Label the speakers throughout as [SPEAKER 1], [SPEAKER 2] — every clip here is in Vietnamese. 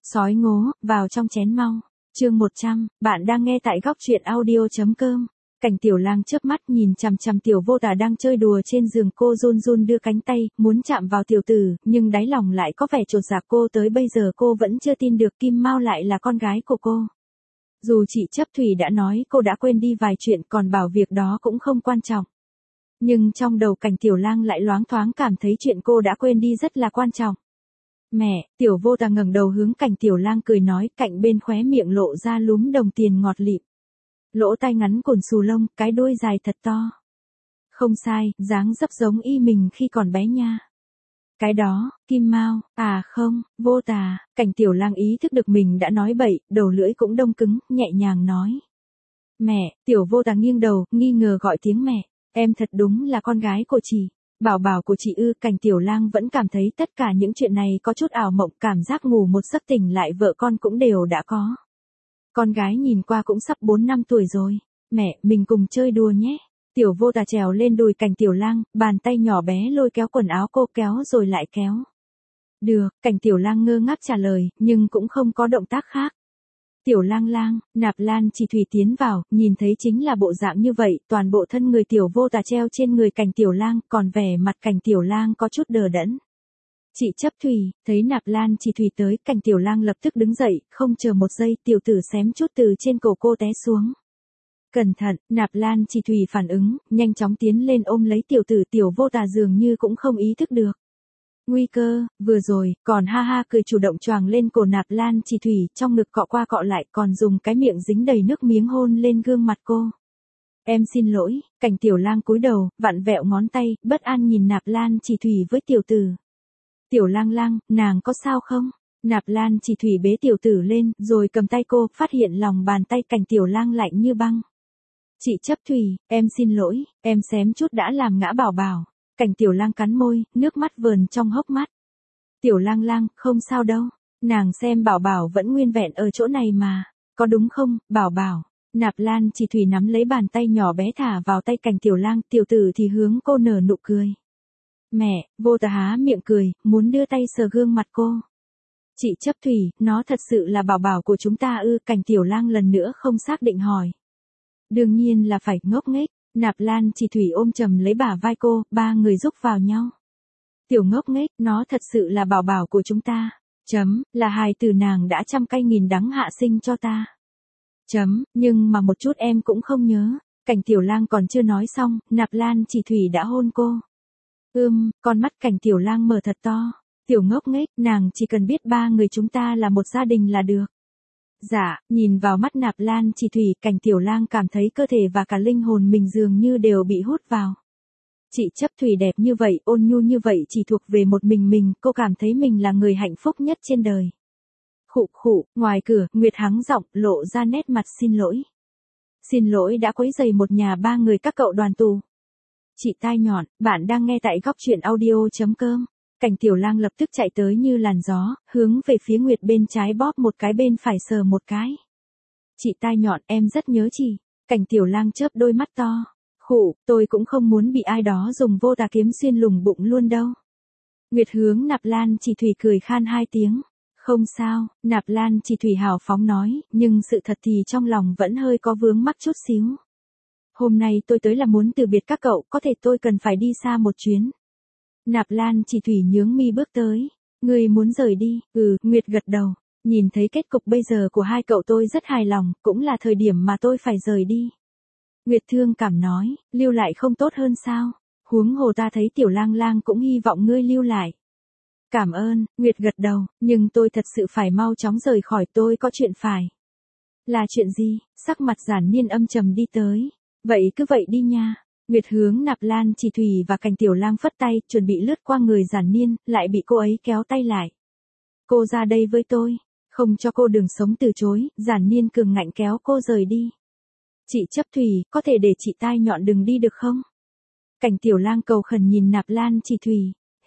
[SPEAKER 1] Sói ngố, vào trong chén mau. Chương 100, bạn đang nghe tại góc truyện audio.com. Cảnh Tiểu Lang chớp mắt nhìn chằm chằm Tiểu Vô Tà đang chơi đùa trên giường, cô run run đưa cánh tay, muốn chạm vào tiểu tử, nhưng đáy lòng lại có vẻ chột dạ. Cô tới bây giờ cô vẫn chưa tin được Kim Mao lại là con gái của cô. Dù chị Chấp Thủy đã nói cô đã quên đi vài chuyện, còn bảo việc đó cũng không quan trọng. Nhưng trong đầu Cảnh Tiểu Lang lại loáng thoáng cảm thấy chuyện cô đã quên đi rất là quan trọng. Mẹ, Tiểu Vô Tà ngẩng đầu hướng Cảnh Tiểu Lang cười nói, cạnh bên khóe miệng lộ ra lúm đồng tiền ngọt lịm. Lỗ tai ngắn cồn xù lông, cái đuôi dài thật to. Không sai, dáng dấp giống y mình khi còn bé nha. Cái đó, Kim Mao, à không, Vô Tà. Cảnh Tiểu Lang ý thức được mình đã nói bậy, đầu lưỡi cũng đông cứng, nhẹ nhàng nói. Mẹ, Tiểu Vô Tà nghiêng đầu, nghi ngờ gọi tiếng mẹ, em thật đúng là con gái của chị. Bảo bảo của chị ư? Cảnh Tiểu Lang vẫn cảm thấy tất cả những chuyện này có chút ảo mộng, cảm giác ngủ một giấc tỉnh lại vợ con cũng đều đã có. Con gái nhìn qua cũng sắp 4 năm tuổi rồi. Mẹ, mình cùng chơi đùa nhé. Tiểu Vô Tà trèo lên đùi Cảnh Tiểu Lang, bàn tay nhỏ bé lôi kéo quần áo cô, kéo rồi lại kéo. Được, Cảnh Tiểu Lang ngơ ngác trả lời, nhưng cũng không có động tác khác. Tiểu Lang Lang, Nạp Lan Chỉ Thủy tiến vào, nhìn thấy chính là bộ dạng như vậy, toàn bộ thân người Tiểu Vô Tà treo trên người Cảnh Tiểu Lang, còn vẻ mặt Cảnh Tiểu Lang có chút đờ đẫn. Chị Chấp Thủy, thấy Nạp Lan Chỉ Thủy tới, Cảnh Tiểu Lang lập tức đứng dậy, không chờ một giây, tiểu tử xém chút từ trên cổ cô té xuống. Cẩn thận, Nạp Lan Chỉ Thủy phản ứng, nhanh chóng tiến lên ôm lấy tiểu tử. Tiểu Vô Tà dường như cũng không ý thức được nguy cơ, vừa rồi, còn ha ha cười chủ động choàng lên cổ Nạp Lan Chỉ Thủy, trong ngực cọ qua cọ lại, còn dùng cái miệng dính đầy nước miếng hôn lên gương mặt cô. Em xin lỗi. Cảnh Tiểu Lang cúi đầu, vặn vẹo ngón tay, bất an nhìn Nạp Lan Chỉ Thủy với tiểu tử. Tiểu Lang Lang, nàng có sao không? Nạp Lan Chỉ Thủy bế tiểu tử lên, rồi cầm tay cô, phát hiện lòng bàn tay Cảnh Tiểu Lang lạnh như băng. Chị Chấp Thủy, em xin lỗi, em xém chút đã làm ngã bảo bảo. Cảnh Tiểu Lang cắn môi, nước mắt vờn trong hốc mắt. Tiểu Lang Lang, không sao đâu. Nàng xem bảo bảo vẫn nguyên vẹn ở chỗ này mà. Có đúng không, bảo bảo? Nạp Lan Chỉ Thủy nắm lấy bàn tay nhỏ bé thả vào tay Cảnh Tiểu Lang, tiểu tử thì hướng cô nở nụ cười. Mẹ, Vô Tà há miệng cười, muốn đưa tay sờ gương mặt cô. Chị Chấp Thủy, nó thật sự là bảo bảo của chúng ta ư? Cảnh Tiểu Lang lần nữa không xác định hỏi. Đương nhiên là phải, ngốc nghếch. Nạp Lan Chỉ Thủy ôm chầm lấy bả vai cô, ba người rúc vào nhau. Tiểu ngốc nghếch, nó thật sự là bảo bảo của chúng ta. Là hài tử nàng đã trăm cay nghìn đắng hạ sinh cho ta. Nhưng mà một chút em cũng không nhớ. Cảnh Tiểu Lang còn chưa nói xong, Nạp Lan Chỉ Thủy đã hôn cô. Con mắt Cảnh Tiểu Lang mở thật to. Tiểu ngốc nghếch, nàng chỉ cần biết ba người chúng ta là một gia đình là được. Dạ, nhìn vào mắt Nạp Lan Chỉ Thủy, Cảnh Tiểu Lang cảm thấy cơ thể và cả linh hồn mình dường như đều bị hút vào. Chị Chấp Thủy đẹp như vậy, ôn nhu như vậy, chỉ thuộc về một mình, cô cảm thấy mình là người hạnh phúc nhất trên đời. Khụ khụ, ngoài cửa, Nguyệt hắng giọng, lộ ra nét mặt xin lỗi. Xin lỗi đã quấy rầy một nhà ba người các cậu đoàn tù. Chị tai nhọn, bạn đang nghe tại góc truyện audio.com. Cảnh Tiểu Lang lập tức chạy tới như làn gió, hướng về phía Nguyệt bên trái bóp một cái, bên phải sờ một cái. Chị tai nhọn, em rất nhớ chị. Cảnh Tiểu Lang chớp đôi mắt to. Khụ, tôi cũng không muốn bị ai đó dùng Vô Tà kiếm xuyên lùng bụng luôn đâu. Nguyệt hướng Nạp Lan Chỉ Thủy cười khan hai tiếng. Không sao, Nạp Lan Chỉ Thủy hào phóng nói, nhưng sự thật thì trong lòng vẫn hơi có vướng mắc chút xíu. Hôm nay tôi tới là muốn từ biệt các cậu, có thể tôi cần phải đi xa một chuyến. Nạp Lan Chỉ Thủy nhướng mi bước tới. Người muốn rời đi? Nguyệt gật đầu. Nhìn thấy kết cục bây giờ của hai cậu tôi rất hài lòng, cũng là thời điểm mà tôi phải rời đi. Nguyệt thương cảm nói, lưu lại không tốt hơn sao? Huống hồ ta thấy Tiểu Lang Lang cũng hy vọng ngươi lưu lại. Cảm ơn, Nguyệt gật đầu, nhưng tôi thật sự phải mau chóng rời khỏi, tôi có chuyện phải. Là chuyện gì? Sắc mặt Giản Niên âm trầm đi tới. Vậy cứ vậy đi nha. Nguyệt hướng Nạp Lan Chỉ Thủy và Cảnh Tiểu Lang phất tay, chuẩn bị lướt qua người Giản Niên, lại bị cô ấy kéo tay lại. Cô ra đây với tôi. Không cho cô đường sống từ chối, Giản Niên cường ngạnh kéo cô rời đi. Chị Chấp Thủy, có thể để chị tai nhọn đừng đi được không? Cảnh Tiểu Lang cầu khẩn nhìn Nạp Lan Chỉ Thủy.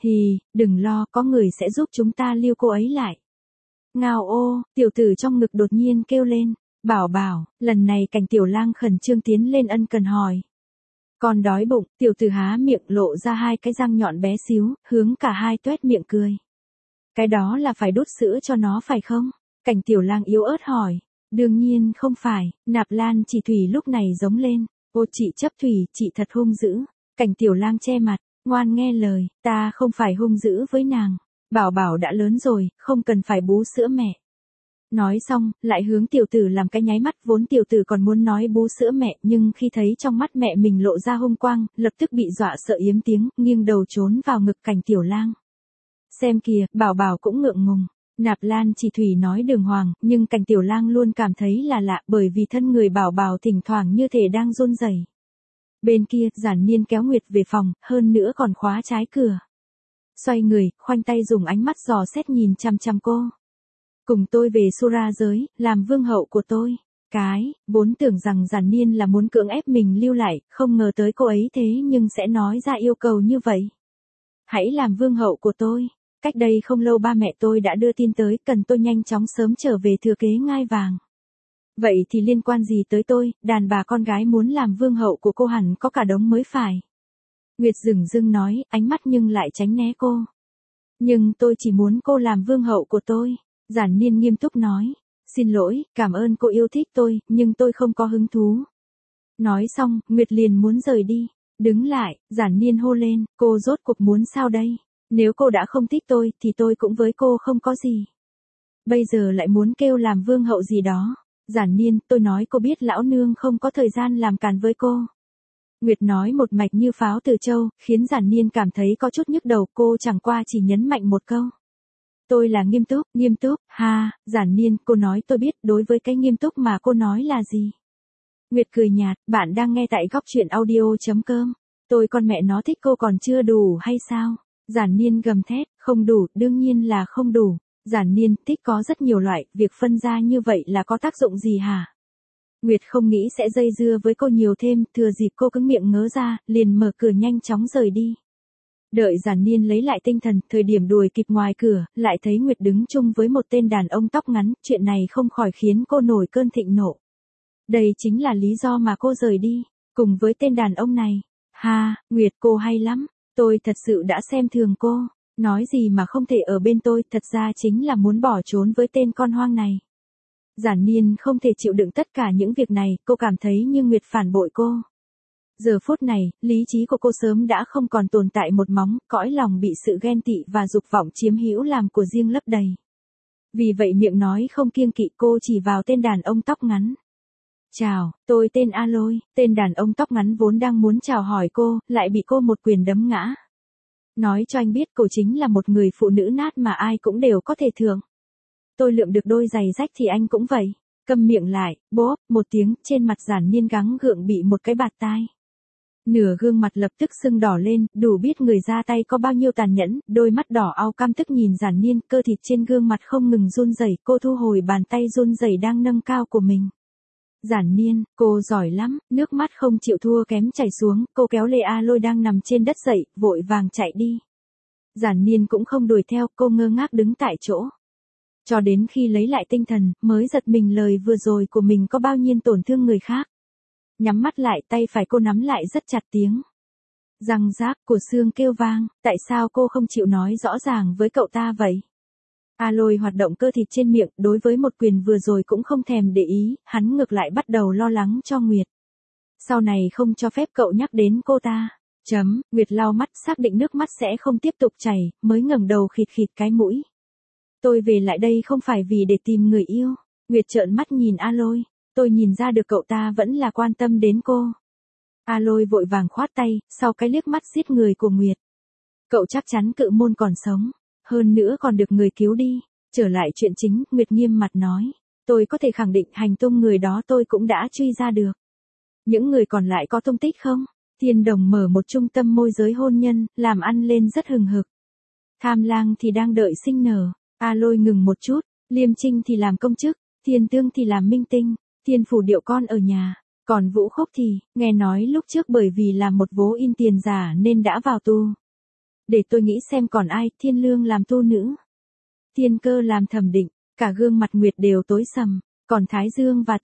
[SPEAKER 1] Đừng lo, có người sẽ giúp chúng ta lưu cô ấy lại. Ngao ô, tiểu tử trong ngực đột nhiên kêu lên. Bảo bảo, lần này Cảnh Tiểu Lang khẩn trương tiến lên ân cần hỏi. Còn đói bụng, tiểu tử há miệng lộ ra hai cái răng nhọn bé xíu, hướng cả hai tuét miệng cười. Cái đó là phải đút sữa cho nó phải không? Cảnh Tiểu Lang yếu ớt hỏi. Đương nhiên không phải, Nạp Lan Chỉ Thủy lúc này giống lên. Ô chị chấp thủy, chị thật hung dữ. Cảnh Tiểu Lang che mặt, ngoan nghe lời, ta không phải hung dữ với nàng. Bảo Bảo đã lớn rồi, không cần phải bú sữa mẹ. Nói xong, lại hướng tiểu tử làm cái nháy mắt, vốn tiểu tử còn muốn nói bú sữa mẹ, nhưng khi thấy trong mắt mẹ mình lộ ra hung quang, lập tức bị dọa sợ yếm tiếng, nghiêng đầu trốn vào ngực Cảnh Tiểu Lang. Xem kìa, Bảo Bảo cũng ngượng ngùng. Nạp Lan Chỉ Thủy nói đường hoàng, nhưng Cảnh Tiểu Lang luôn cảm thấy là lạ, bởi vì thân người Bảo Bảo thỉnh thoảng như thể đang run rẩy. Bên kia, Giản Niên kéo Nguyệt về phòng, hơn nữa còn khóa trái cửa. Xoay người, khoanh tay dùng ánh mắt dò xét nhìn chằm chằm cô. Cùng tôi về Sura giới, làm vương hậu của tôi. Vốn tưởng rằng Giản Niên là muốn cưỡng ép mình lưu lại, không ngờ tới cô ấy thế nhưng sẽ nói ra yêu cầu như vậy. Hãy làm vương hậu của tôi. Cách đây không lâu ba mẹ tôi đã đưa tin tới, cần tôi nhanh chóng sớm trở về thừa kế ngai vàng. Vậy thì liên quan gì tới tôi, đàn bà con gái muốn làm vương hậu của cô hẳn có cả đống mới phải. Nguyệt dửng dưng nói, ánh mắt nhưng lại tránh né cô. Nhưng tôi chỉ muốn cô làm vương hậu của tôi. Giản Niên nghiêm túc nói. Xin lỗi, cảm ơn cô yêu thích tôi, nhưng tôi không có hứng thú. Nói xong, Nguyệt liền muốn rời đi. Đứng lại, Giản Niên hô lên, cô rốt cuộc muốn sao đây? Nếu cô đã không thích tôi, thì tôi cũng với cô không có gì. Bây giờ lại muốn kêu làm vương hậu gì đó. Giản Niên, tôi nói cô biết lão nương không có thời gian làm càn với cô. Nguyệt nói một mạch như pháo từ châu, khiến Giản Niên cảm thấy có chút nhức đầu, cô chẳng qua chỉ nhấn mạnh một câu. Tôi là nghiêm túc, ha, Giản Niên, cô nói tôi biết, đối với cái nghiêm túc mà cô nói là gì? Nguyệt cười nhạt, bạn đang nghe tại góc truyện audio.com. Tôi con mẹ nó thích cô còn chưa đủ hay sao? Giản Niên gầm thét, không đủ, đương nhiên là không đủ. Giản Niên, thích có rất nhiều loại, việc phân ra như vậy là có tác dụng gì hả? Nguyệt không nghĩ sẽ dây dưa với cô nhiều thêm, thừa dịp cô cứng miệng ngớ ra, liền mở cửa nhanh chóng rời đi. Đợi Giản Niên lấy lại tinh thần, thời điểm đuổi kịp ngoài cửa, lại thấy Nguyệt đứng chung với một tên đàn ông tóc ngắn, chuyện này không khỏi khiến cô nổi cơn thịnh nộ. Đây chính là lý do mà cô rời đi, cùng với tên đàn ông này. Ha, Nguyệt cô hay lắm, tôi thật sự đã xem thường cô, nói gì mà không thể ở bên tôi, thật ra chính là muốn bỏ trốn với tên con hoang này. Giản Niên không thể chịu đựng tất cả những việc này, cô cảm thấy như Nguyệt phản bội cô. Giờ phút này, lý trí của cô sớm đã không còn tồn tại một móng, cõi lòng bị sự ghen tị và dục vọng chiếm hữu làm của riêng lấp đầy. Vì vậy miệng nói không kiêng kỵ, cô chỉ vào tên đàn ông tóc ngắn. Chào, tôi tên Aloy. Tên đàn ông tóc ngắn vốn đang muốn chào hỏi cô, lại bị cô một quyền đấm ngã. Nói cho anh biết cô chính là một người phụ nữ nát mà ai cũng đều có thể thưởng. Tôi lượm được đôi giày rách thì anh cũng vậy. Câm miệng lại, bóp, một tiếng, trên mặt Giản Niên gắng gượng bị một cái bạt tai. Nửa gương mặt lập tức sưng đỏ lên, đủ biết người ra tay có bao nhiêu tàn nhẫn, đôi mắt đỏ au căm tức nhìn Giản Niên, cơ thịt trên gương mặt không ngừng run rẩy, cô thu hồi bàn tay run rẩy đang nâng cao của mình. Giản Niên, cô giỏi lắm, nước mắt không chịu thua kém chảy xuống, cô kéo Lê Aloy đang nằm trên đất dậy, vội vàng chạy đi. Giản Niên cũng không đuổi theo, cô ngơ ngác đứng tại chỗ. Cho đến khi lấy lại tinh thần, mới giật mình lời vừa rồi của mình có bao nhiêu tổn thương người khác. Nhắm mắt lại, tay phải cô nắm lại rất chặt, tiếng răng rác của xương kêu vang, tại sao cô không chịu nói rõ ràng với cậu ta vậy? Aloy hoạt động cơ thịt trên miệng, đối với một quyền vừa rồi cũng không thèm để ý, hắn ngược lại bắt đầu lo lắng cho Nguyệt. Sau này không cho phép cậu nhắc đến cô ta. Nguyệt lau mắt xác định nước mắt sẽ không tiếp tục chảy, mới ngẩng đầu khịt khịt cái mũi. Tôi về lại đây không phải vì để tìm người yêu. Nguyệt trợn mắt nhìn Aloy. Tôi nhìn ra được cậu ta vẫn là quan tâm đến cô. Aloy vội vàng khoát tay, sau cái liếc mắt giết người của Nguyệt. Cậu chắc chắn cự môn còn sống. Hơn nữa còn được người cứu đi. Trở lại chuyện chính, Nguyệt nghiêm mặt nói. Tôi có thể khẳng định hành tung người đó tôi cũng đã truy ra được. Những người còn lại có tung tích không? Thiên Đồng mở một trung tâm môi giới hôn nhân, làm ăn lên rất hừng hực. Tham Lang thì đang đợi sinh nở. Aloy ngừng một chút. Liêm Trinh thì làm công chức. Thiên Tương thì làm minh tinh. Thiên Phủ Điệu con ở nhà. Còn Vũ Khúc thì, nghe nói lúc trước bởi vì làm một vố in tiền giả nên đã vào tù. Để tôi nghĩ xem còn ai, Thiên Lương làm tu nữ. Thiên Cơ làm thẩm định, cả gương mặt Nguyệt đều tối sầm. Còn Thái Dương và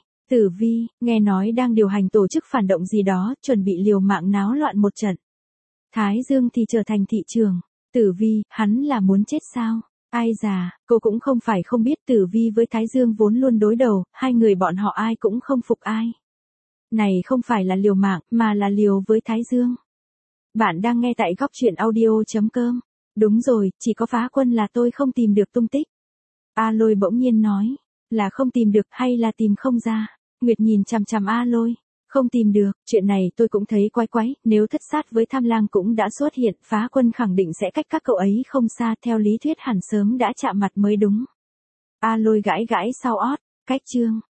[SPEAKER 1] Tử Vi, nghe nói đang điều hành tổ chức phản động gì đó, chuẩn bị liều mạng náo loạn một trận. Thái Dương thì trở thành thị trưởng. Tử Vi, hắn là muốn chết sao? Ai già, cô cũng không phải không biết Tử Vi với Thái Dương vốn luôn đối đầu, hai người bọn họ ai cũng không phục ai. Này không phải là liều mạng, mà là liều với Thái Dương. Bạn đang nghe tại góc chuyện audio.com. Đúng rồi, chỉ có Phá Quân là tôi không tìm được tung tích. A Lôi bỗng nhiên nói, là không tìm được hay là tìm không ra? Nguyệt nhìn chằm chằm A Lôi, không tìm được, chuyện này tôi cũng thấy quái quái, nếu Thất Sát với Tham Lang cũng đã xuất hiện, Phá Quân khẳng định sẽ cách các cậu ấy không xa, theo lý thuyết hẳn sớm đã chạm mặt mới đúng. A Lôi gãi gãi sau ót, cách chương.